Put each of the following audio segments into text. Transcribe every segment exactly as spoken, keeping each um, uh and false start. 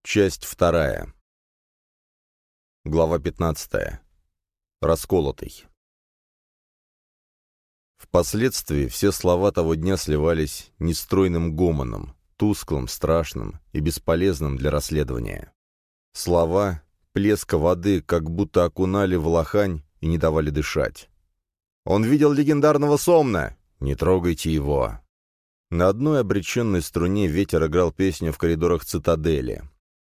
Часть вторая. Глава пятнадцатая. Расколотый. Впоследствии все слова того дня сливались нестройным гомоном, тусклым, страшным и бесполезным для расследования. Слова плеска воды как будто окунали в лохань и не давали дышать. «Он видел легендарного Сомна! Не трогайте его!» На одной обреченной струне ветер играл песню в коридорах цитадели.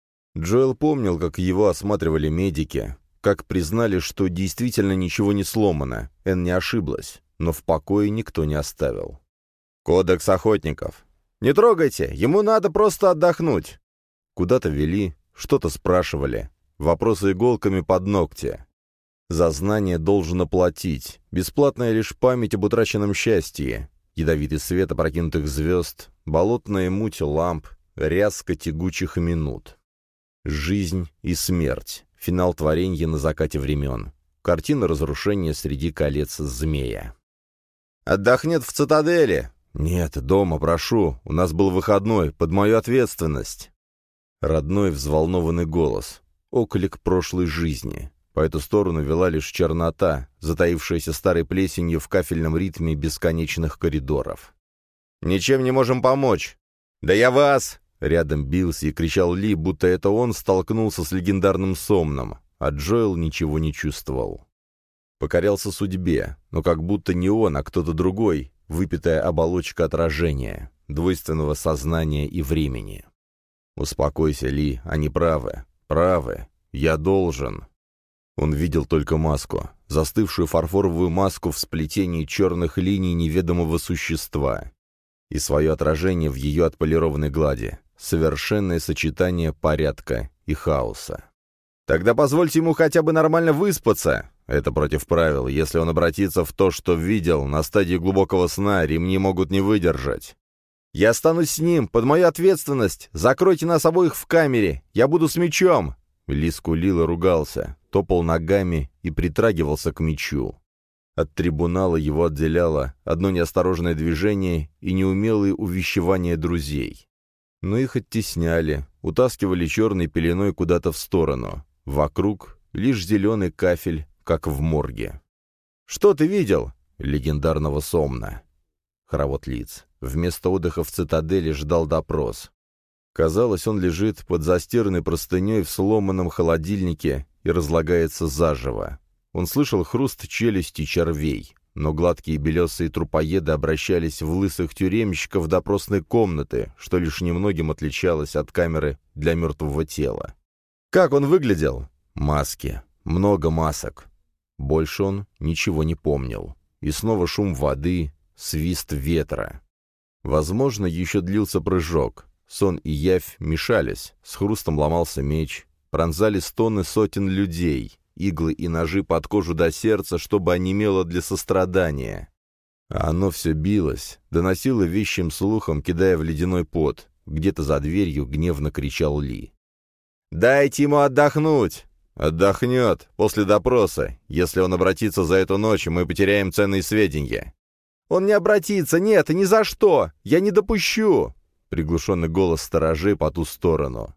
Джоэл помнил, как его осматривали медики, как признали, что действительно ничего не сломано, Энн не ошиблась, но в покое никто не оставил. «Кодекс охотников! Не трогайте! Ему надо просто отдохнуть!» Куда-то вели, что-то спрашивали, вопросы иголками под ногти. За знание должен оплатить, бесплатная лишь память об утраченном счастье, ядовитый свет опрокинутых звезд, болотная муть ламп, рязка тягучих минут. Жизнь и смерть, финал творенья на закате времен, картина разрушения среди колец змея. «Отдохнет в цитадели!» «Нет, дома, прошу, у нас был выходной, под мою ответственность!» Родной взволнованный голос, оклик прошлой жизни. По эту сторону вела лишь чернота, затаившаяся старой плесенью в кафельном ритме бесконечных коридоров. «Ничем не можем помочь!» «Да я вас!» Рядом бился и кричал Ли, будто это он столкнулся с легендарным Сомном, а Джоэл ничего не чувствовал. Покорялся судьбе, но как будто не он, а кто-то другой, выпитая оболочка отражения, двойственного сознания и времени. «Успокойся, Ли, они правы, правы, я должен». Он видел только маску, застывшую фарфоровую маску в сплетении черных линий неведомого существа, и свое отражение в ее отполированной глади, совершенное сочетание порядка и хаоса. «Тогда позвольте ему хотя бы нормально выспаться!» Это против правил. Если он обратится в то, что видел, на стадии глубокого сна ремни могут не выдержать. «Я останусь с ним, под мою ответственность! Закройте нас обоих в камере! Я буду с мечом!» Ли скулил и ругался, топал ногами и притрагивался к мечу. От трибунала его отделяло одно неосторожное движение и неумелые увещевания друзей. Но их оттесняли, утаскивали черной пеленой куда-то в сторону. Вокруг лишь зеленый кафель, как в морге. «Что ты видел?» Легендарного Сомна. Хоровод лиц. Вместо отдыха в цитадели ждал допрос. Казалось, он лежит под застиранной простыней в сломанном холодильнике и разлагается заживо. Он слышал хруст челюсти червей, но гладкие белесые трупоеды обращались в лысых тюремщиков допросной комнаты, что лишь немногим отличалось от камеры для мертвого тела. Как он выглядел? Маски. Много масок. Больше он ничего не помнил. И снова шум воды, свист ветра. Возможно, еще длился прыжок. Сон и явь мешались, с хрустом ломался меч, пронзали стоны сотен людей, иглы и ножи под кожу до сердца, чтобы онемело для сострадания. А оно все билось, доносило вещим слухом, кидая в ледяной пот. Где-то за дверью гневно кричал Ли. «Дайте ему отдохнуть!» «Отдохнет после допроса. Если он обратится за эту ночь, мы потеряем ценные сведения». «Он не обратится, нет, ни за что! Я не допущу!» Приглушенный голос сторожей по ту сторону.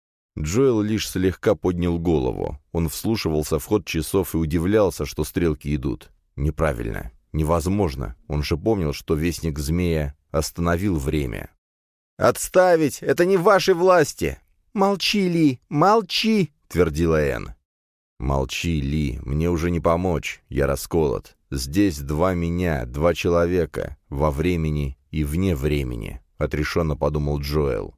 Джоэл лишь слегка поднял голову. Он вслушивался в ход часов и удивлялся, что стрелки идут. Неправильно. Невозможно. Он же помнил, что Вестник Змея остановил время. «Отставить! Это не в вашей власти!» «Молчи, Ли! Молчи!» — твердила Энн. «Молчи, Ли, мне уже не помочь. Я расколот. Здесь два меня, два человека, во времени и вне времени», — отрешенно подумал Джоэл.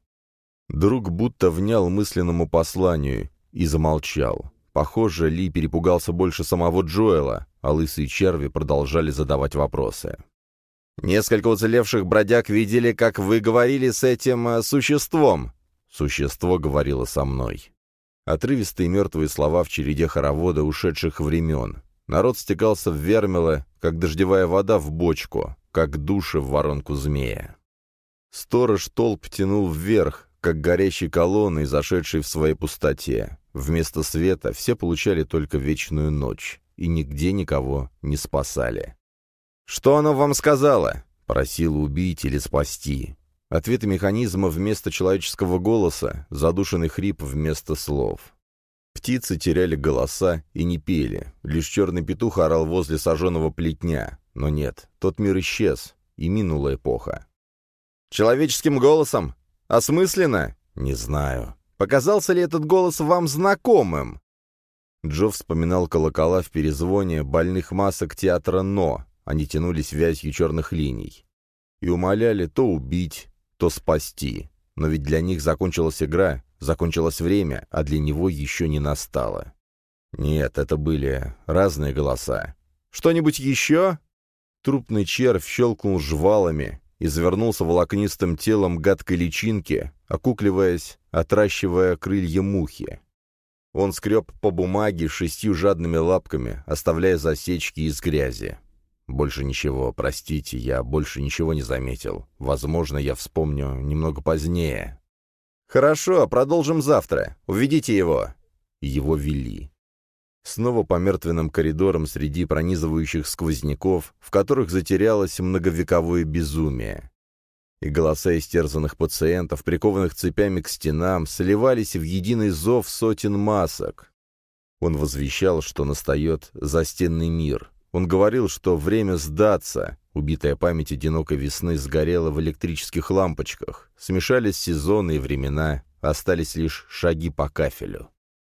Друг будто внял мысленному посланию и замолчал. Похоже, Ли перепугался больше самого Джоэла, а лысые черви продолжали задавать вопросы. «Несколько уцелевших бродяг видели, как вы говорили с этим э, существом». Существо говорило со мной. Отрывистые мертвые слова в череде хоровода ушедших времен. Народ стекался в Вермило, как дождевая вода в бочку, как души в воронку змея. Сторож толп тянул вверх, как горящей колонной, зашедшей в своей пустоте. Вместо света все получали только вечную ночь, и нигде никого не спасали. «Что оно вам сказала?» «Просило убить или спасти». Ответы механизма вместо человеческого голоса, задушенный хрип вместо слов. Птицы теряли голоса и не пели. Лишь черный петух орал возле сожженного плетня. Но нет, тот мир исчез, и минула эпоха. «Человеческим голосом? Осмысленно? Не знаю. Показался ли этот голос вам знакомым?» Джо вспоминал колокола в перезвоне больных масок театра «Но». Они тянулись вязью черных линий. И умоляли то убить, то спасти. Но ведь для них закончилась игра, закончилось время, а для него еще не настало. Нет, это были разные голоса. «Что-нибудь еще?» Трупный червь щелкнул жвалами и завернулся волокнистым телом гадкой личинки, окукливаясь, отращивая крылья мухи. Он скреб по бумаге шестью жадными лапками, оставляя засечки из грязи. Больше ничего, простите, я больше ничего не заметил. Возможно, я вспомню немного позднее. «Хорошо, продолжим завтра. Уведите его». Его вели. Снова по мертвенным коридорам среди пронизывающих сквозняков, в которых затерялось многовековое безумие. И голоса истерзанных пациентов, прикованных цепями к стенам, сливались в единый зов сотен масок. Он возвещал, что настает застенный мир. Он говорил, что время сдаться. Убитая память одинокой весны сгорела в электрических лампочках. Смешались сезоны и времена, остались лишь шаги по кафелю.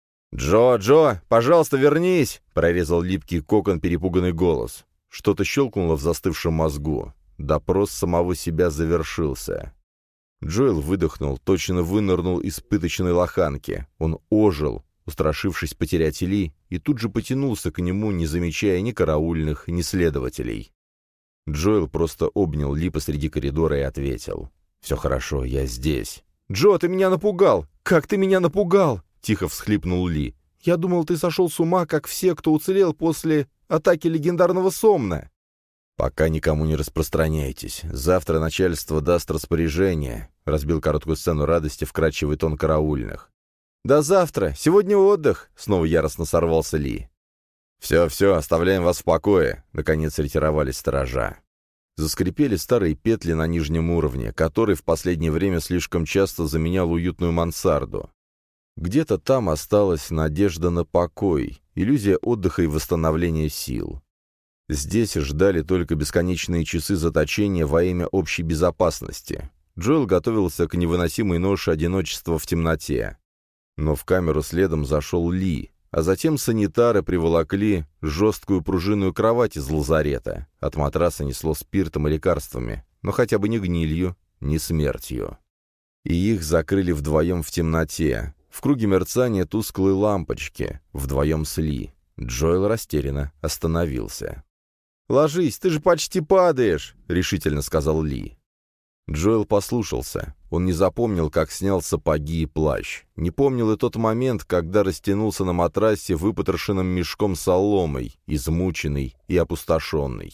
«Джо, Джо, пожалуйста, вернись!» — прорезал липкий кокон перепуганный голос. Что-то щелкнуло в застывшем мозгу. Допрос самого себя завершился. Джоэл выдохнул, точно вынырнул из пыточной лоханки. Он ожил, устрашившись потерять Ли, и тут же потянулся к нему, не замечая ни караульных, ни следователей. Джоэл просто обнял Ли посреди коридора и ответил. «Все хорошо, я здесь». «Джо, ты меня напугал! Как ты меня напугал!» — тихо всхлипнул Ли. «Я думал, ты сошел с ума, как все, кто уцелел после атаки легендарного Сомна». «Пока никому не распространяйтесь. Завтра начальство даст распоряжение», — разбил короткую сцену радости вкрадчивый тон караульных. «До завтра! Сегодня отдых!» — снова яростно сорвался Ли. «Все-все, оставляем вас в покое!» — наконец ретировались сторожа. Заскрипели старые петли на нижнем уровне, который в последнее время слишком часто заменял уютную мансарду. Где-то там осталась надежда на покой, иллюзия отдыха и восстановления сил. Здесь ждали только бесконечные часы заточения во имя общей безопасности. Джоэл готовился к невыносимой ноше одиночества в темноте. Но в камеру следом зашел Ли, а затем санитары приволокли жесткую пружинную кровать из лазарета. От матраса несло спиртом и лекарствами, но хотя бы не гнилью, не смертью. И их закрыли вдвоем в темноте, в круге мерцания тусклой лампочки, вдвоем с Ли. Джоэл растерянно остановился. «Ложись, ты же почти падаешь!» — решительно сказал Ли. Джоэл послушался. Он не запомнил, как снял сапоги и плащ. Не помнил и тот момент, когда растянулся на матрасе выпотрошенным мешком соломой, измученный и опустошенный.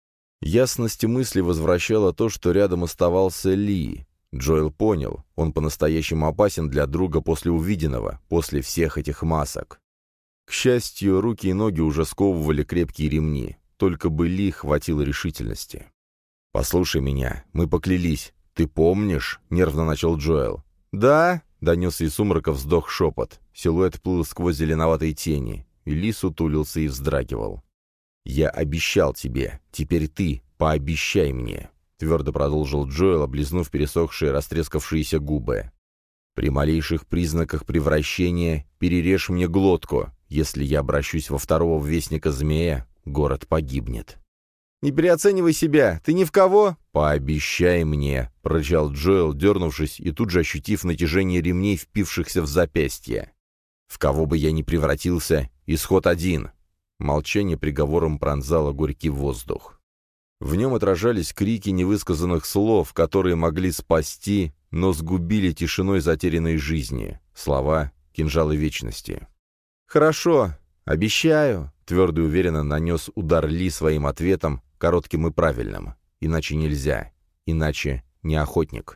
Ясность мысли возвращала то, что рядом оставался Ли. Джоэл понял, он по-настоящему опасен для друга после увиденного, после всех этих масок. К счастью, руки и ноги уже сковывали крепкие ремни. Только бы Ли хватило решительности. «Послушай меня, мы поклялись. Ты помнишь?» — нервно начал Джоэл. «Да?» — донесся из сумрака вздох шепот. Силуэт плыл сквозь зеленоватые тени, и Ли сутулился и вздрагивал. «Я обещал тебе. Теперь ты пообещай мне», — твердо продолжил Джоэл, облизнув пересохшие, растрескавшиеся губы. «При малейших признаках превращения перережь мне глотку. Если я обращусь во второго вестника змея, город погибнет». «Не переоценивай себя! Ты ни в кого!» «Пообещай мне!» — прорычал Джоэл, дернувшись и тут же ощутив натяжение ремней, впившихся в запястье. «В кого бы я ни превратился, исход один!» Молчание приговором пронзало горький воздух. В нем отражались крики невысказанных слов, которые могли спасти, но сгубили тишиной затерянной жизни. Слова кинжалы вечности. «Хорошо, обещаю!» — твердо и уверенно нанес удар Ли своим ответом, коротким и правильным. «Иначе нельзя. Иначе не охотник».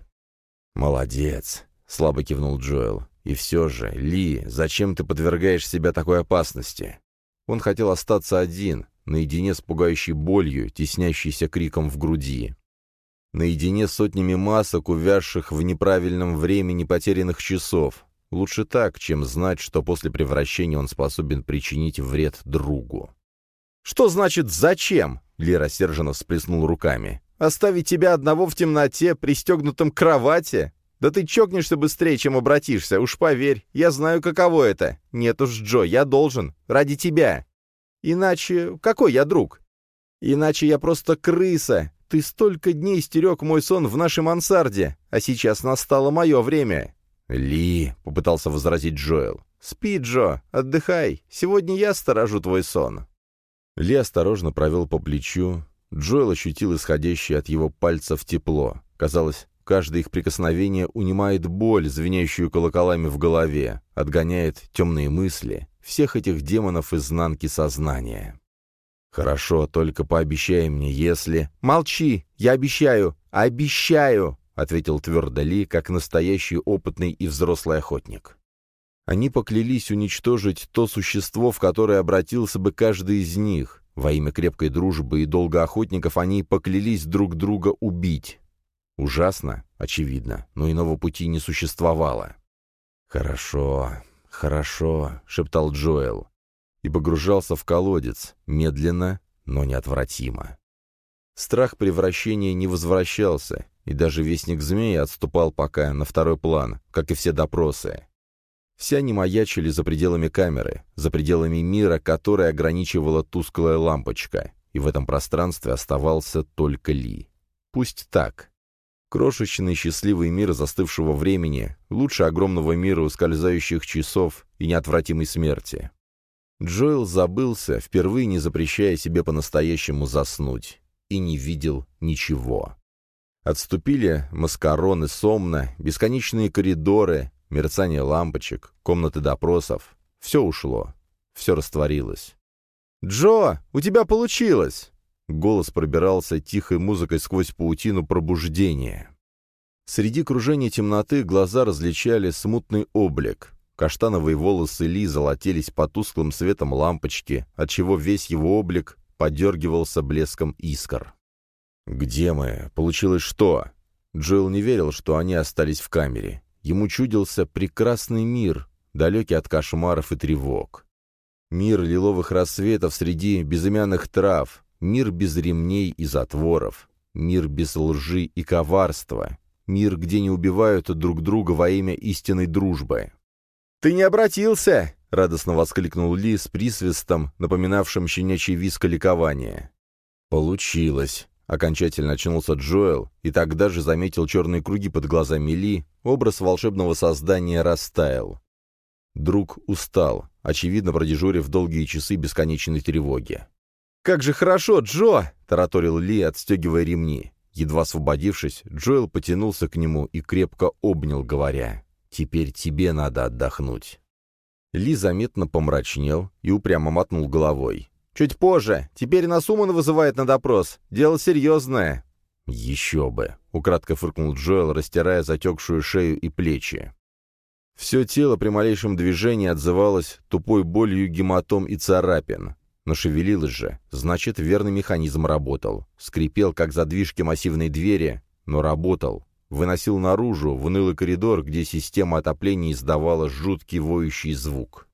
«Молодец», — слабо кивнул Джоэл. «И все же, Ли, зачем ты подвергаешь себя такой опасности?» Он хотел остаться один, наедине с пугающей болью, теснящейся криком в груди. наедине с сотнями масок, увязших в неправильном времени потерянных часов. Лучше так, чем знать, что после превращения он способен причинить вред другу. «Что значит «зачем»?» — Ли рассерженно всплеснул руками. «Оставить тебя одного в темноте, пристегнутом к кровати? Да ты чокнешься быстрее, чем обратишься, уж поверь, я знаю, каково это. Нет уж, Джо, я должен, ради тебя. Иначе какой я друг? Иначе я просто крыса. Ты столько дней стерег мой сон в нашей мансарде, а сейчас настало мое время». «Ли», — попытался возразить Джоэл. «Спи, Джо, отдыхай, сегодня я сторожу твой сон». Ли осторожно провел по плечу. Джоэл ощутил исходящее от его пальцев тепло. Казалось, каждое их прикосновение унимает боль, звенящую колоколами в голове, отгоняет темные мысли, всех этих демонов изнанки сознания. «Хорошо, только пообещай мне, если...» «Молчи! Я обещаю! Обещаю!» — ответил твердо Ли, как настоящий опытный и взрослый охотник. Они поклялись уничтожить то существо, в которое обратился бы каждый из них. Во имя крепкой дружбы и долга охотников они поклялись друг друга убить. Ужасно, очевидно, но иного пути не существовало. «Хорошо, хорошо», — шептал Джоэл, и погружался в колодец, медленно, но неотвратимо. Страх превращения не возвращался, и даже вестник змеи отступал пока на второй план, как и все допросы. Все они маячили за пределами камеры, за пределами мира, который ограничивала тусклая лампочка, и в этом пространстве оставался только Ли. Пусть так. Крошечный счастливый мир застывшего времени, лучше огромного мира ускользающих часов и неотвратимой смерти. Джоэл забылся, впервые не запрещая себе по-настоящему заснуть, и не видел ничего. Отступили маскароны Сомна, бесконечные коридоры, мерцание лампочек, комнаты допросов. Все ушло, все растворилось. «Джо, у тебя получилось!» Голос пробирался тихой музыкой сквозь паутину пробуждения. Среди кружения темноты глаза различали смутный облик. Каштановые волосы Ли золотились под тусклым светом лампочки, отчего весь его облик подергивался блеском искр. «Где мы? Получилось что?» Джоэл не верил, что они остались в камере. Ему чудился прекрасный мир, далекий от кошмаров и тревог. Мир лиловых рассветов среди безымянных трав, мир без ремней и затворов, мир без лжи и коварства, мир, где не убивают друг друга во имя истинной дружбы. «Ты не обратился!» — радостно воскликнул Ли с присвистом, напоминавшим щенячий визг ликования. «Получилось!» — окончательно очнулся Джоэл, и тогда же заметил черные круги под глазами Ли, образ волшебного создания растаял. Друг устал, очевидно продежурив долгие часы бесконечной тревоги. «Как же хорошо, Джо!» — тараторил Ли, отстегивая ремни. Едва освободившись, Джоэл потянулся к нему и крепко обнял, говоря: «Теперь тебе надо отдохнуть». Ли заметно помрачнел и упрямо мотнул головой. «Чуть позже. Теперь нас Уман вызывает на допрос. Дело серьезное». «Еще бы», — украдко фыркнул Джоэл, растирая затекшую шею и плечи. Все тело при малейшем движении отзывалось тупой болью гематом и царапин. Но шевелилось же, значит, верный механизм работал. Скрипел, как задвижки массивной двери, но работал. Выносил наружу, в унылый коридор, где система отопления издавала жуткий воющий звук.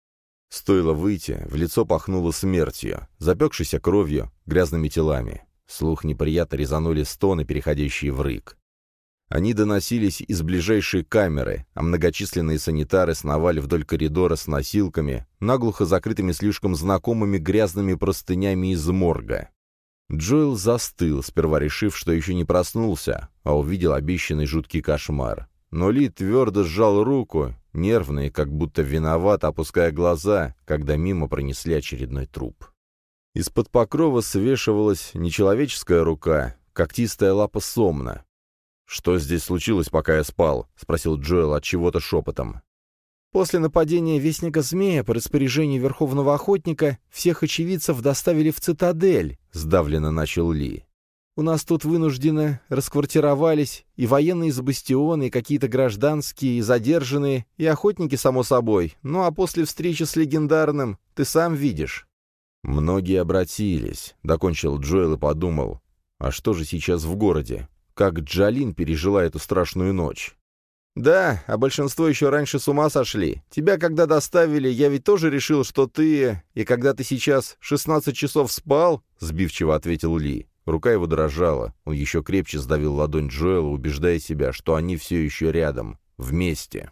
Стоило выйти, в лицо пахнуло смертью, запекшейся кровью, грязными телами. Слух неприятно резанули стоны, переходящие в рык. Они доносились из ближайшей камеры, а многочисленные санитары сновали вдоль коридора с носилками, наглухо закрытыми слишком знакомыми грязными простынями из морга. Джоэл застыл, сперва решив, что еще не проснулся, а увидел обещанный жуткий кошмар. Но Ли твердо сжал руку, нервный, как будто виноват, опуская глаза, когда мимо пронесли очередной труп. Из-под покрова свешивалась нечеловеческая рука, когтистая лапа Сомна. «Что здесь случилось, пока я спал?» — спросил Джоэл от чего-то шепотом. «После нападения Вестника Змея по распоряжению Верховного Охотника всех очевидцев доставили в цитадель», — сдавленно начал Ли. «У нас тут вынужденно расквартировались и военные из бастиона, и какие-то гражданские, и задержанные, и охотники, само собой. Ну а после встречи с легендарным ты сам видишь». «Многие обратились», — докончил Джоэл и подумал. «А что же сейчас в городе? как Джалин пережила эту страшную ночь. «Да, а большинство еще раньше с ума сошли. Тебя когда доставили, я ведь тоже решил, что ты... И когда ты сейчас шестнадцать часов спал?» — сбивчиво ответил Ли. Рука его дрожала. Он еще крепче сдавил ладонь Джоэла, убеждая себя, что они все еще рядом, вместе.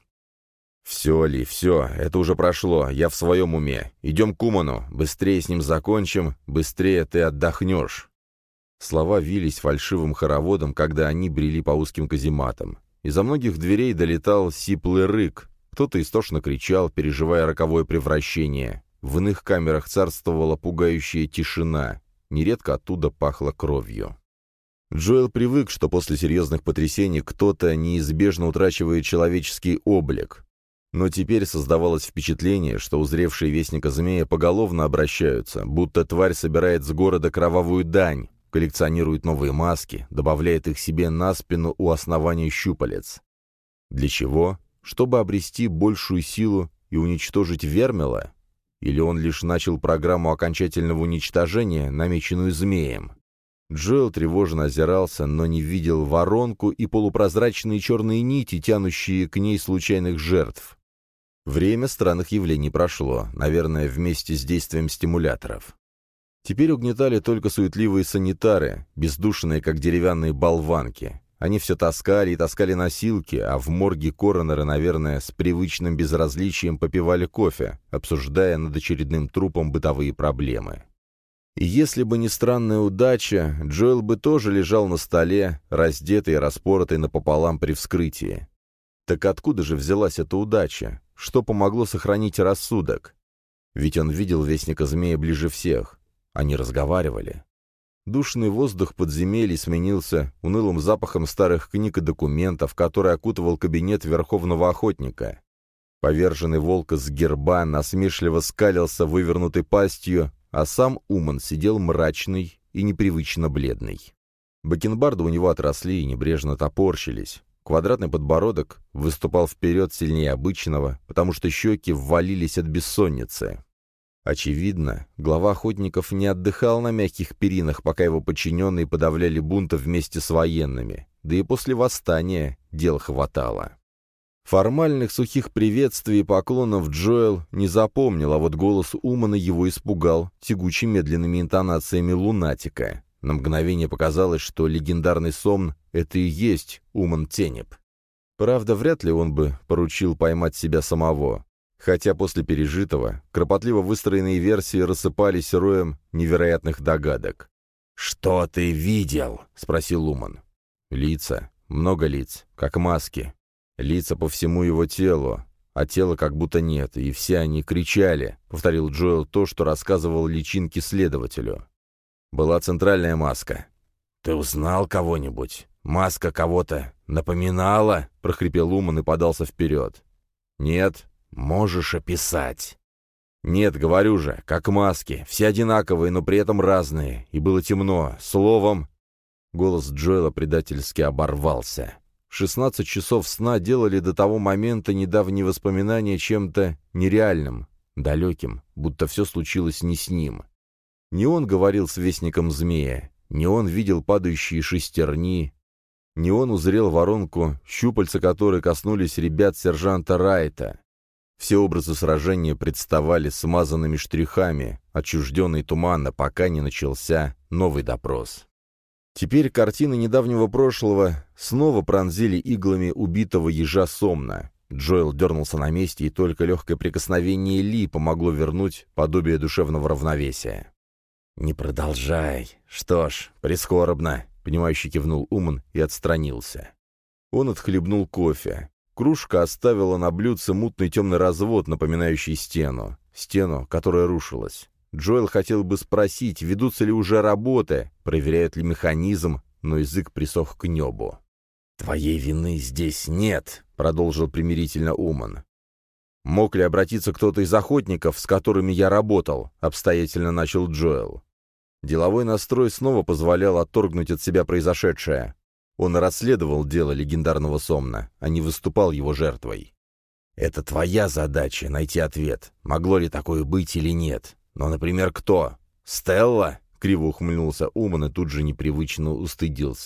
«Все, Ли, все, это уже прошло, я в своем уме. Идем к Уману, быстрее с ним закончим, быстрее ты отдохнешь». Слова вились фальшивым хороводом, когда они брели по узким казематам. Из-за многих дверей долетал сиплый рык. Кто-то истошно кричал, переживая роковое превращение. В иных камерах царствовала пугающая тишина. Нередко оттуда пахло кровью. Джоэл привык, что после серьезных потрясений кто-то неизбежно утрачивает человеческий облик. Но теперь создавалось впечатление, что узревшие вестника змея поголовно обращаются, будто тварь собирает с города кровавую дань, коллекционирует новые маски, добавляет их себе на спину у основания щупалец. Для чего? Чтобы обрести большую силу и уничтожить Вермила? Или он лишь начал программу окончательного уничтожения, намеченную змеем? Джоэл тревожно озирался, но не видел воронку и полупрозрачные черные нити, тянущие к ней случайных жертв. Время странных явлений прошло, наверное, вместе с действием стимуляторов. Теперь угнетали только суетливые санитары, бездушные, как деревянные болванки. Они все таскали и таскали носилки, а в морге коронеры, наверное, с привычным безразличием попивали кофе, обсуждая над очередным трупом бытовые проблемы. И если бы не странная удача, Джоэл бы тоже лежал на столе, раздетый и распоротый напополам при вскрытии. Так откуда же взялась эта удача? Что помогло сохранить рассудок? Ведь он видел вестника змея ближе всех. Они разговаривали. Душный воздух подземелий сменился унылым запахом старых книг и документов, который окутывал кабинет Верховного Охотника. Поверженный волк с герба насмешливо скалился вывернутой пастью, а сам Уман сидел мрачный и непривычно бледный. Бакенбарды у него отросли и небрежно топорщились. Квадратный подбородок выступал вперед сильнее обычного, потому что щеки ввалились от бессонницы. Очевидно, глава охотников не отдыхал на мягких перинах, пока его подчиненные подавляли бунты вместе с военными, да и после восстания дел хватало. Формальных сухих приветствий и поклонов Джоэл не запомнил, а вот голос Умана его испугал тягуче медленными интонациями лунатика. На мгновение показалось, что легендарный Сомн — это и есть Уман Тенеб. Правда, вряд ли он бы поручил поймать себя самого. Хотя после пережитого кропотливо выстроенные версии рассыпались роем невероятных догадок. «Что ты видел?» — спросил Уман. «Лица. Много лиц. Как маски. Лица по всему его телу, а тела как будто нет, и все они кричали», — повторил Джоэл то, что рассказывал личинке следователю. «Была центральная маска». «Ты узнал кого-нибудь? Маска кого-то напоминала?» — прохрипел Уман и подался вперед. «Нет». «Можешь описать?» «Нет, говорю же, как маски, все одинаковые, но при этом разные, и было темно, словом...» Голос Джоэла предательски оборвался. Шестнадцать часов сна делали до того момента недавние воспоминания чем-то нереальным, далеким, будто все случилось не с ним. Не он говорил с вестником змея, не он видел падающие шестерни, не он узрел воронку, щупальца которой коснулись ребят сержанта Райта. Все образы сражения представали смазанными штрихами, отчужденный туманно, пока не начался новый допрос. Теперь картины недавнего прошлого снова пронзили иглами убитого ежа Сомна. Джоэл дернулся на месте, и только легкое прикосновение Ли помогло вернуть подобие душевного равновесия. «Не продолжай. Что ж, прискорбно», — понимающе кивнул Уман и отстранился. Он отхлебнул кофе. Кружка оставила на блюдце мутный темный развод, напоминающий стену. Стену, которая рушилась. Джоэл хотел бы спросить, ведутся ли уже работы, проверяют ли механизм, но язык присох к небу. «Твоей вины здесь нет», — продолжил примирительно Уман. «Мог ли обратиться кто-то из охотников, с которыми я работал?» — обстоятельно начал Джоэл. Деловой настрой снова позволял отторгнуть от себя произошедшее. Он расследовал дело легендарного Сомна, а не выступал его жертвой. «Это твоя задача — найти ответ, могло ли такое быть или нет. Но, например, кто? Стелла?» — криво ухмыльнулся Уман и тут же непривычно устыдился.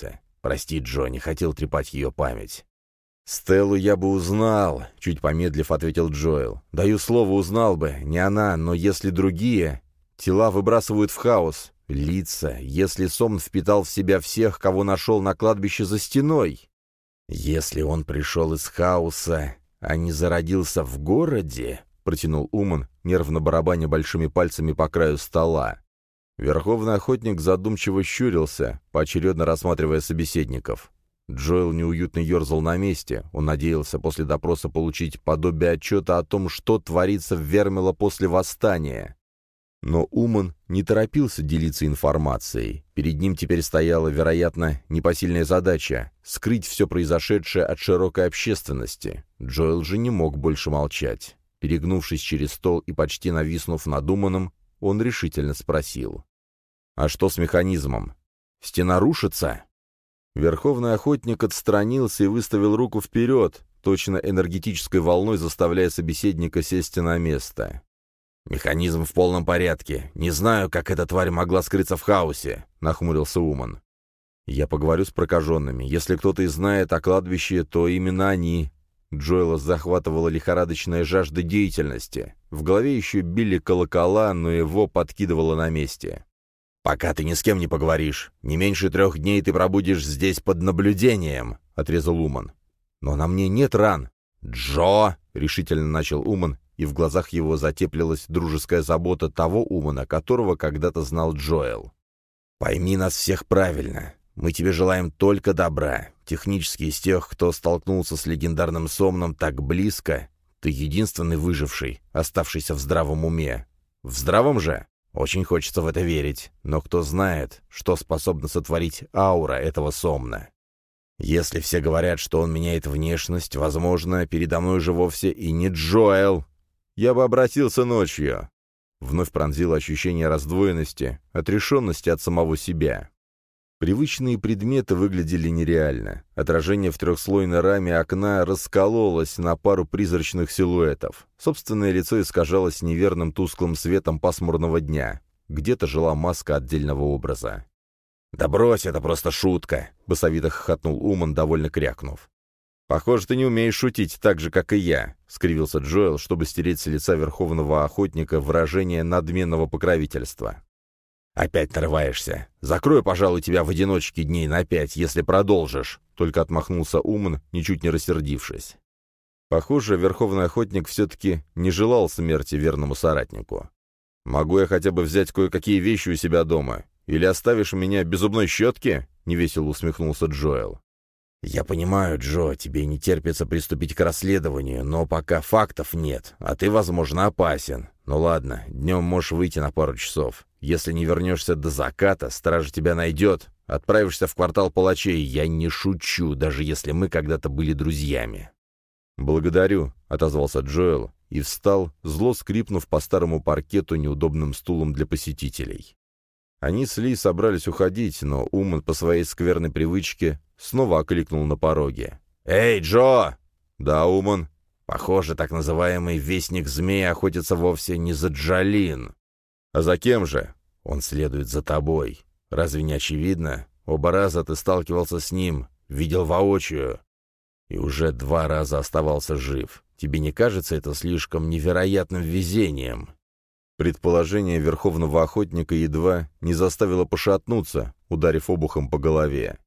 Прости, Джо, не хотел трепать ее память». «Стеллу я бы узнал», — чуть помедлив ответил Джоэл. «Даю слово, узнал бы. Не она, но если другие. Тела выбрасывают в хаос. Лица, если Сомн впитал в себя всех, кого нашел на кладбище за стеной. Если он пришел из хаоса, а не зародился в городе», — протянул Уман, нервно барабаня большими пальцами по краю стола. Верховный охотник задумчиво щурился, поочередно рассматривая собеседников. Джоэл неуютно ерзал на месте. Он надеялся после допроса получить подобие отчета о том, что творится в Вермило после восстания. Но Уман не торопился делиться информацией. Перед ним теперь стояла, вероятно, непосильная задача — скрыть все произошедшее от широкой общественности. Джоэл же не мог больше молчать. Перегнувшись через стол и почти нависнув над Уманом, он решительно спросил: «А что с механизмом? Стена рушится?» Верховный охотник отстранился и выставил руку вперед, точно энергетической волной заставляя собеседника сесть на место. «Механизм в полном порядке. Не знаю, как эта тварь могла скрыться в хаосе», — нахмурился Уман. «Я поговорю с прокаженными. Если кто-то и знает о кладбище, то именно они». Джоэла захватывала лихорадочная жажда деятельности. В голове еще били колокола, но его подкидывало на месте. «Пока ты ни с кем не поговоришь. Не меньше трех дней ты пробудешь здесь под наблюдением», — отрезал Уман. «Но на мне нет ран». «Джо!» — решительно начал Уман, и в глазах его затеплилась дружеская забота того Умана, которого когда-то знал Джоэл. «Пойми нас всех правильно. Мы тебе желаем только добра. Технически из тех, кто столкнулся с легендарным Сомном так близко, ты единственный выживший, оставшийся в здравом уме. В здравом же? Очень хочется в это верить, но кто знает, что способна сотворить аура этого Сомна. Если все говорят, что он меняет внешность, возможно, передо мной же вовсе и не Джоэл. Я бы обратился ночью». Вновь пронзило ощущение раздвоенности, отрешенности от самого себя. Привычные предметы выглядели нереально. Отражение в трехслойной раме окна раскололось на пару призрачных силуэтов. Собственное лицо искажалось неверным тусклым светом пасмурного дня. Где-то жила маска отдельного образа. «Да брось, это просто шутка!» — басовито хохотнул Уман, довольно крякнув. «Похоже, ты не умеешь шутить так же, как и я», — скривился Джоэл, чтобы стереть с лица верховного охотника выражение надменного покровительства. «Опять нарываешься. Закрою, пожалуй, тебя в одиночке дней на пять, если продолжишь», — только отмахнулся Уман, ничуть не рассердившись. Похоже, верховный охотник все-таки не желал смерти верному соратнику. «Могу я хотя бы взять кое-какие вещи у себя дома? Или оставишь меня без зубной щетки?» — невесело усмехнулся Джоэл. «Я понимаю, Джо, тебе не терпится приступить к расследованию, но пока фактов нет, а ты, возможно, опасен. Ну ладно, днем можешь выйти на пару часов. Если не вернешься до заката, стража тебя найдет. Отправишься в квартал палачей. Я не шучу, даже если мы когда-то были друзьями». «Благодарю», — отозвался Джоэл и встал, зло скрипнув по старому паркету неудобным стулом для посетителей. Они с Ли собрались уходить, но Уман по своей скверной привычке снова окликнул на пороге. «Эй, Джо!» «Да, Уман?» «Похоже, так называемый вестник змей охотится вовсе не за Джалин». «А за кем же?» «Он следует за тобой. Разве не очевидно? Оба раза ты сталкивался с ним, видел воочию. И уже два раза оставался жив. Тебе не кажется это слишком невероятным везением?» Предположение верховного охотника едва не заставило пошатнуться, ударив обухом по голове.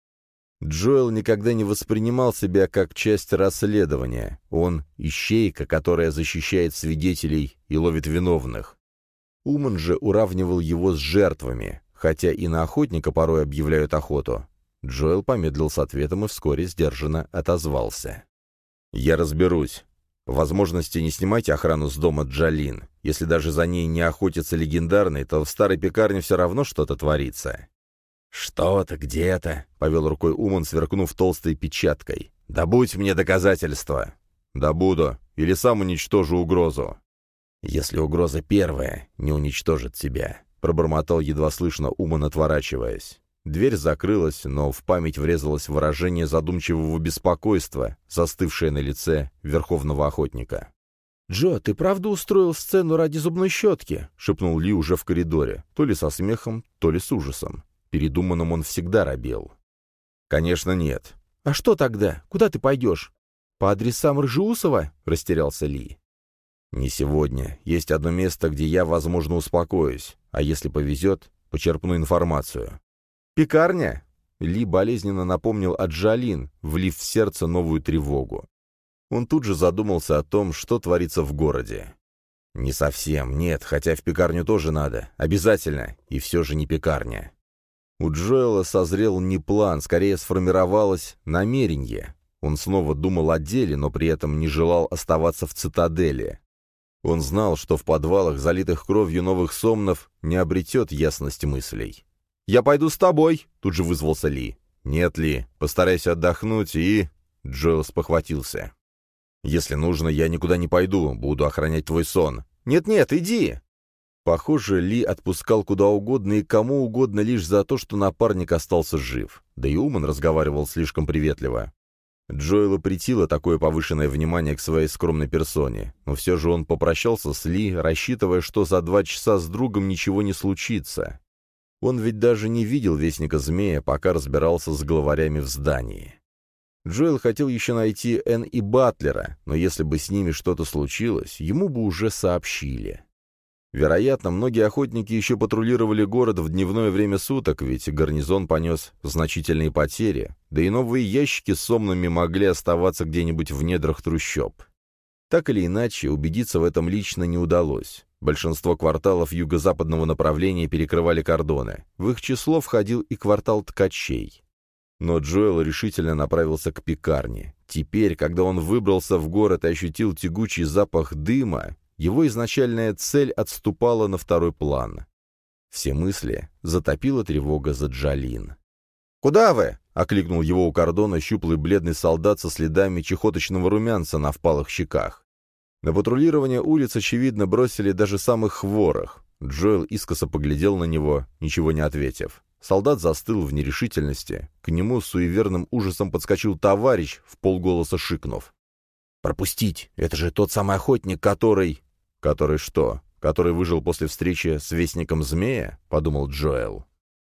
Джоэл никогда не воспринимал себя как часть расследования. Он — ищейка, которая защищает свидетелей и ловит виновных. Уман же уравнивал его с жертвами, хотя и на охотника порой объявляют охоту. Джоэл помедлил с ответом и вскоре сдержанно отозвался. «Я разберусь. Возможности не снимайте охрану с дома Джалин. Если даже за ней не охотится легендарный, то в старой пекарне все равно что-то творится». «Что-то, где-то», — повел рукой Уман, сверкнув толстой печаткой. «Добудь мне доказательства». «Добуду. Или сам уничтожу угрозу». «Если угроза первая не уничтожит тебя», — пробормотал едва слышно Уман, отворачиваясь. Дверь закрылась, но в память врезалось выражение задумчивого беспокойства, застывшее на лице верховного охотника. «Джо, ты правда устроил сцену ради зубной щетки?» — шепнул Ли уже в коридоре, то ли со смехом, то ли с ужасом. Перед Уманом он всегда робел. «Конечно нет». «А что тогда? Куда ты пойдешь? По адресам Ржеусова?» — растерялся Ли. «Не сегодня. Есть одно место, где я, возможно, успокоюсь, а если повезет, почерпну информацию». «Пекарня?» Ли болезненно напомнил о Джалин, влив в сердце новую тревогу. Он тут же задумался о том, что творится в городе. «Не совсем, нет, хотя в пекарню тоже надо. Обязательно. И все же не пекарня». У Джоэла созрел не план, скорее сформировалось намерение. Он снова думал о деле, но при этом не желал оставаться в цитадели. Он знал, что в подвалах, залитых кровью новых сомнов, не обретет ясность мыслей. «Я пойду с тобой», — тут же вызвался Ли. «Нет, Ли, постарайся отдохнуть и...» Джоэл спохватился. «Если нужно, я никуда не пойду, буду охранять твой сон». «Нет-нет, иди!» Похоже, Ли отпускал куда угодно и кому угодно лишь за то, что напарник остался жив. Да и Уман разговаривал слишком приветливо. Джоэлу претило такое повышенное внимание к своей скромной персоне, но все же он попрощался с Ли, рассчитывая, что за два часа с другом ничего не случится. Он ведь даже не видел Вестника Змея, пока разбирался с главарями в здании. Джоэл хотел еще найти Энн и Батлера, но если бы с ними что-то случилось, ему бы уже сообщили. Вероятно, многие охотники еще патрулировали город в дневное время суток, ведь гарнизон понес значительные потери, да и новые ящики с сомнами могли оставаться где-нибудь в недрах трущоб. Так или иначе, убедиться в этом лично не удалось. Большинство кварталов юго-западного направления перекрывали кордоны. В их число входил и квартал ткачей. Но Джоэл решительно направился к пекарне. Теперь, когда он выбрался в город и ощутил тягучий запах дыма, его изначальная цель отступала на второй план. Все мысли затопила тревога за Джалин. «Куда вы?» — окликнул его у кордона щуплый бледный солдат со следами чехоточного румянца на впалых щеках. На патрулирование улиц, очевидно, бросили даже самых хворых. Джоэл искоса поглядел на него, ничего не ответив. Солдат застыл в нерешительности. К нему с суеверным ужасом подскочил товарищ, вполголоса шикнув. «Пропустить! Это же тот самый охотник, который...» «Который что? Который выжил после встречи с Вестником Змея?» — подумал Джоэл.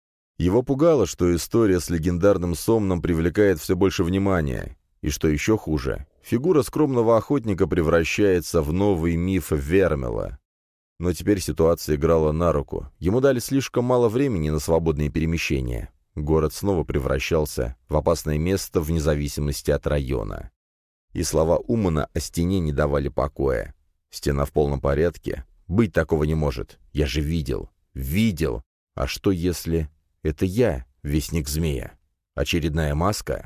Его пугало, что история с легендарным сомном привлекает все больше внимания. И что еще хуже, фигура скромного охотника превращается в новый миф Вермела. Но теперь ситуация играла на руку. Ему дали слишком мало времени на свободные перемещения. Город снова превращался в опасное место вне зависимости от района. И слова Умана о стене не давали покоя. Стена в полном порядке? Быть такого не может. Я же видел. Видел. А что если... Это я, Вестник Змея? Очередная маска?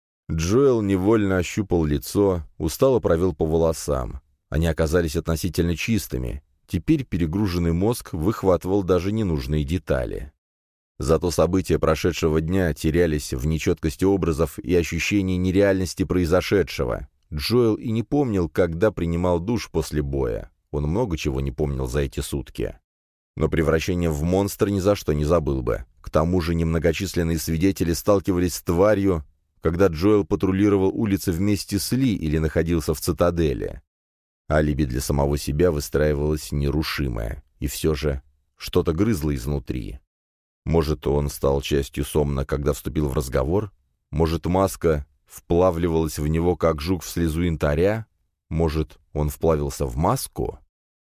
Джоэл невольно ощупал лицо, устало провел по волосам. Они оказались относительно чистыми. Теперь перегруженный мозг выхватывал даже ненужные детали. Зато события прошедшего дня терялись в нечеткости образов и ощущении нереальности произошедшего. Джоэл и не помнил, когда принимал душ после боя. Он много чего не помнил за эти сутки. Но превращение в монстра ни за что не забыл бы. К тому же немногочисленные свидетели сталкивались с тварью, когда Джоэл патрулировал улицы вместе с Ли или находился в цитадели. Алиби для самого себя выстраивалось нерушимое, и все же что-то грызло изнутри. Может, он стал частью сомна, когда вступил в разговор? Может, маска вплавливалась в него, как жук в слезу янтаря? Может, он вплавился в маску?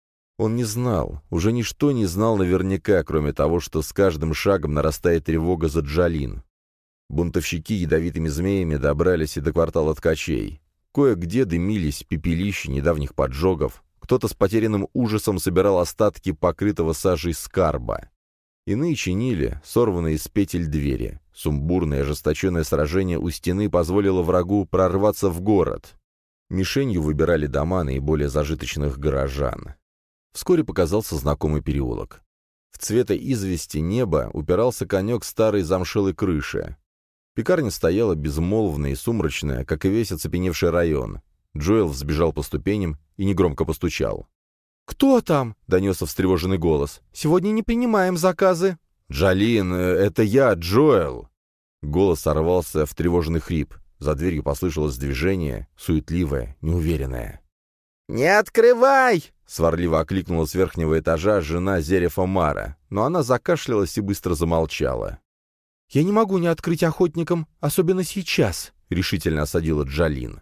Он не знал, уже ничто не знал наверняка, кроме того, что с каждым шагом нарастает тревога за Джалин. Бунтовщики ядовитыми змеями добрались и до квартала ткачей. Кое-где дымились пепелища недавних поджогов, кто-то с потерянным ужасом собирал остатки покрытого сажей скарба. Иные чинили сорванные с петель двери. Сумбурное ожесточенное сражение у стены позволило врагу прорваться в город. Мишенью выбирали дома наиболее зажиточных горожан. Вскоре показался знакомый переулок. В цвета извести неба упирался конек старой замшелой крыши. Пекарня стояла безмолвная и сумрачная, как и весь оцепеневший район. Джоэл взбежал по ступеням и негромко постучал. «Кто там?» — донесся встревоженный голос. «Сегодня не принимаем заказы». «Джалин, это я, Джоэл!» Голос сорвался в тревожный хрип. За дверью послышалось движение, суетливое, неуверенное. «Не открывай!» — сварливо окликнула с верхнего этажа жена Зерефа Мара, но она закашлялась и быстро замолчала. «Я не могу не открыть охотникам, особенно сейчас», — решительно осадила Джалин.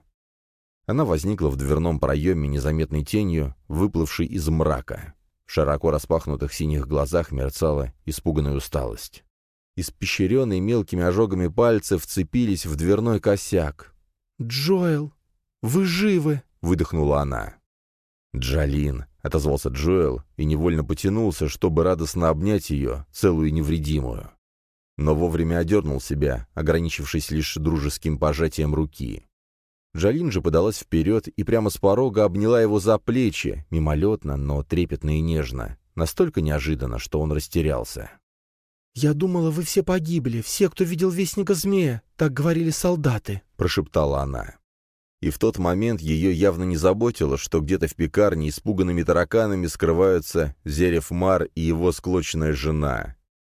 Она возникла в дверном проеме незаметной тенью, выплывшей из мрака. В широко распахнутых синих глазах мерцала испуганная усталость. Испещренные мелкими ожогами пальцы вцепились в дверной косяк. «Джоэл, вы живы!» — выдохнула она. «Джалин», — отозвался Джоэл и невольно потянулся, чтобы радостно обнять ее, целую и невредимую. Но вовремя одернул себя, ограничившись лишь дружеским пожатием руки. Джалин же подалась вперед и прямо с порога обняла его за плечи, мимолетно, но трепетно и нежно, настолько неожиданно, что он растерялся. «Я думала, вы все погибли, все, кто видел Вестника Змея, так говорили солдаты», — прошептала она. И в тот момент ее явно не заботило, что где-то в пекарне испуганными тараканами скрываются Зерев Мар и его склочная жена.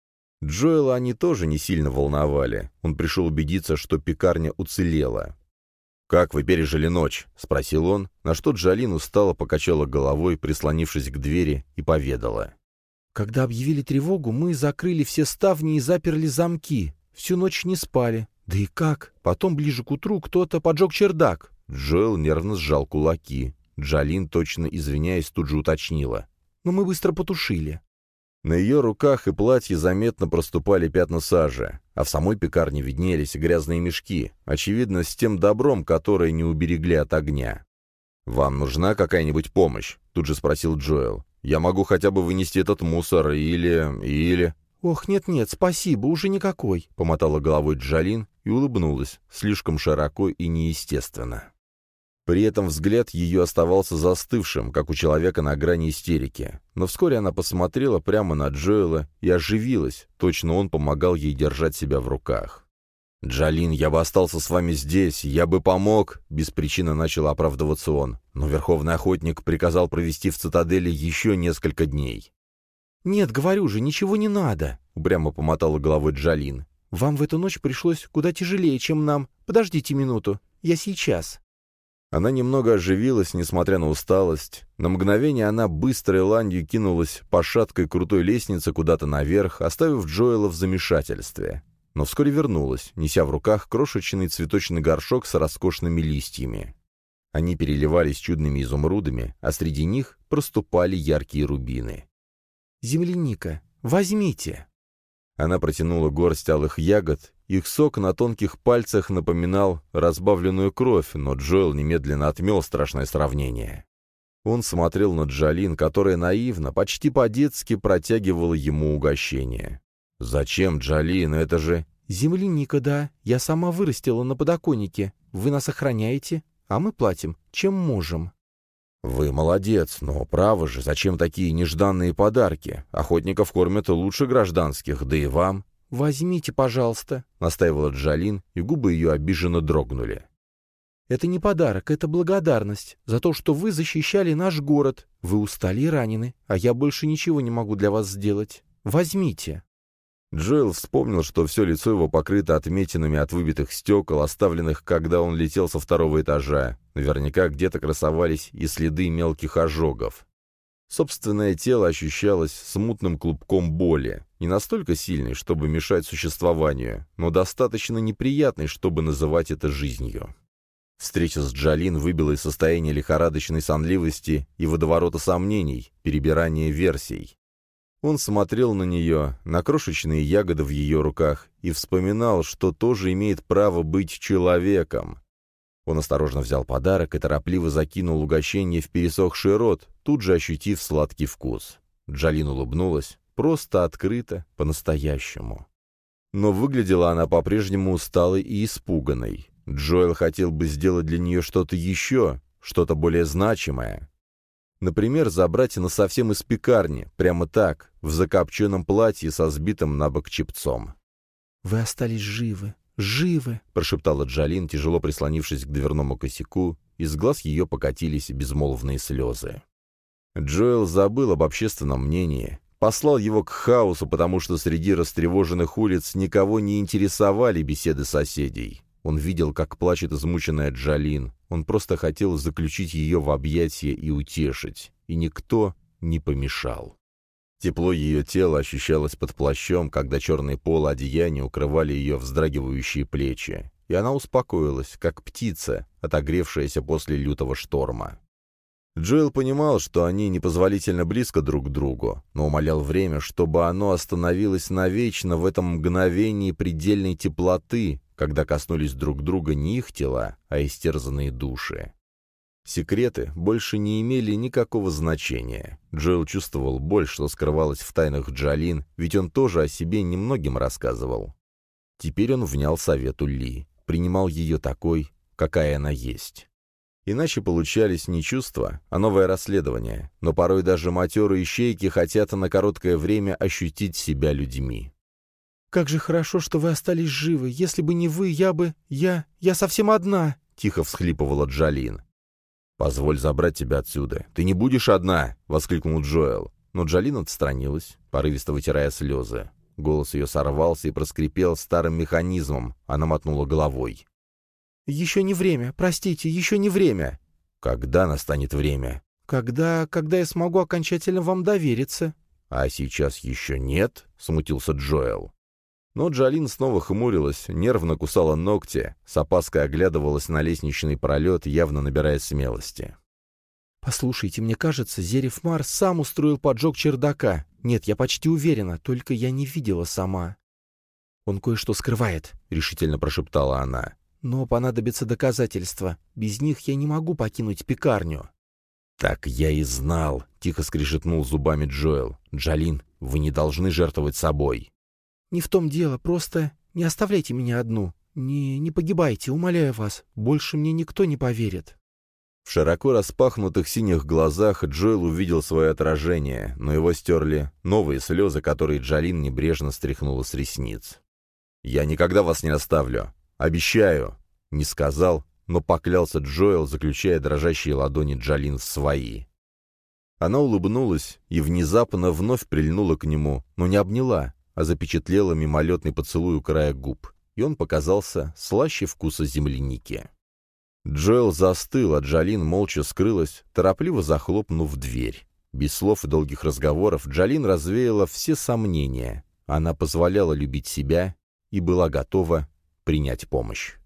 Джоэла они тоже не сильно волновали, он пришел убедиться, что пекарня уцелела. «Как вы пережили ночь?» — спросил он, на что Джалин устало покачала головой, прислонившись к двери, и поведала. «Когда объявили тревогу, мы закрыли все ставни и заперли замки. Всю ночь не спали. Да и как? Потом, ближе к утру, кто-то поджег чердак». Джоэл нервно сжал кулаки. Джалин, точно извиняясь, тут же уточнила. «Но мы быстро потушили». На ее руках и платье заметно проступали пятна сажи, а в самой пекарне виднелись грязные мешки, очевидно, с тем добром, которое не уберегли от огня. «Вам нужна какая-нибудь помощь?» — тут же спросил Джоэл. «Я могу хотя бы вынести этот мусор или... или...» «Ох, нет-нет, спасибо, уже никакой», — помотала головой Джалин и улыбнулась, слишком широко и неестественно. При этом взгляд ее оставался застывшим, как у человека на грани истерики. Но вскоре она посмотрела прямо на Джоэла и оживилась, точно он помогал ей держать себя в руках. «Джалин, я бы остался с вами здесь, я бы помог», — без причины начал оправдываться он. Но Верховный Охотник приказал провести в цитадели еще несколько дней. «Нет, говорю же, ничего не надо», — упрямо помотала головой Джалин. «Вам в эту ночь пришлось куда тяжелее, чем нам. Подождите минуту, я сейчас». Она немного оживилась, несмотря на усталость. На мгновение она быстрой ланью кинулась по шаткой крутой лестнице куда-то наверх, оставив Джоэла в замешательстве. Но вскоре вернулась, неся в руках крошечный цветочный горшок с роскошными листьями. Они переливались чудными изумрудами, а среди них проступали яркие рубины. «Земляника, возьмите!» Она протянула горсть алых ягод, их сок на тонких пальцах напоминал разбавленную кровь, но Джоэл немедленно отмел страшное сравнение. Он смотрел на Джалин, которая наивно, почти по-детски протягивала ему угощение. «Зачем, Джалин, это же...» «Земляника, да, я сама вырастила на подоконнике. Вы нас охраняете, а мы платим, чем можем». «Вы молодец, но право же, зачем такие нежданные подарки? Охотников кормят лучше гражданских, да и вам». «Возьмите, пожалуйста», — настаивала Джалин, и губы ее обиженно дрогнули. «Это не подарок, это благодарность за то, что вы защищали наш город. Вы устали и ранены, а я больше ничего не могу для вас сделать. Возьмите». Джоэл вспомнил, что все лицо его покрыто отметинами от выбитых стекол, оставленных, когда он летел со второго этажа. Наверняка где-то красовались и следы мелких ожогов. Собственное тело ощущалось смутным клубком боли, не настолько сильной, чтобы мешать существованию, но достаточно неприятной, чтобы называть это жизнью. Встреча с Джалин выбила из состояния лихорадочной сонливости и водоворота сомнений, перебирания версий. Он смотрел на нее, на крошечные ягоды в ее руках, и вспоминал, что тоже имеет право быть человеком. Он осторожно взял подарок и торопливо закинул угощение в пересохший рот, тут же ощутив сладкий вкус. Джалин улыбнулась, просто открыто, по-настоящему. Но выглядела она по-прежнему усталой и испуганной. Джоэл хотел бы сделать для нее что-то еще, что-то более значимое. Например, забрать насовсем из пекарни, прямо так, в закопченном платье со сбитым на бок чепцом. «Вы остались живы, живы!» — прошептала Джалин, тяжело прислонившись к дверному косяку, из глаз ее покатились безмолвные слезы. Джоэл забыл об общественном мнении, послал его к хаосу, потому что среди растревоженных улиц никого не интересовали беседы соседей. Он видел, как плачет измученная Джалин. Он просто хотел заключить ее в объятия и утешить, и никто не помешал. Тепло ее тела ощущалось под плащом, когда черные полы одеяния укрывали ее вздрагивающие плечи, и она успокоилась, как птица, отогревшаяся после лютого шторма. Джоэл понимал, что они непозволительно близко друг к другу, но умолял время, чтобы оно остановилось навечно в этом мгновении предельной теплоты, когда коснулись друг друга не их тела, а истерзанные души. Секреты больше не имели никакого значения. Джоэл чувствовал боль, что скрывалась в тайнах Джалин, ведь он тоже о себе немногим рассказывал. Теперь он внял совету Ли, принимал ее такой, какая она есть. Иначе получались не чувства, а новое расследование, но порой даже матерые ищейки хотят на короткое время ощутить себя людьми. «Как же хорошо, что вы остались живы. Если бы не вы, я бы... Я... Я совсем одна!» — тихо всхлипывала Джалин. «Позволь забрать тебя отсюда. Ты не будешь одна!» — воскликнул Джоэл. Но Джалин отстранилась, порывисто вытирая слезы. Голос ее сорвался и проскрипел старым механизмом. Она мотнула головой. «Еще не время, простите, еще не время!» «Когда настанет время?» «Когда... когда я смогу окончательно вам довериться». «А сейчас еще нет?» — смутился Джоэл. Но Джалин снова хмурилась, нервно кусала ногти, с опаской оглядывалась на лестничный пролет, явно набирая смелости. «Послушайте, мне кажется, Зерев Мар сам устроил поджог чердака. Нет, я почти уверена, только я не видела сама». «Он кое-что скрывает», — решительно прошептала она. «Но понадобятся доказательства. Без них я не могу покинуть пекарню». «Так я и знал», — тихо скрежетнул зубами Джоэл. «Джалин, вы не должны жертвовать собой». «Не в том дело, просто не оставляйте меня одну. Не, не погибайте, умоляю вас. Больше мне никто не поверит». В широко распахнутых синих глазах Джоэл увидел свое отражение, но его стерли новые слезы, которые Джалин небрежно стряхнула с ресниц. «Я никогда вас не оставлю. Обещаю!» — не сказал, но поклялся Джоэл, заключая дрожащие ладони Джалин в свои. Она улыбнулась и внезапно вновь прильнула к нему, но не обняла, а запечатлела мимолетный поцелуй у края губ, и он показался слаще вкуса земляники. Джоэл застыл, а Джалин молча скрылась, торопливо захлопнув дверь. Без слов и долгих разговоров Джалин развеяла все сомнения. Она позволяла любить себя и была готова принять помощь.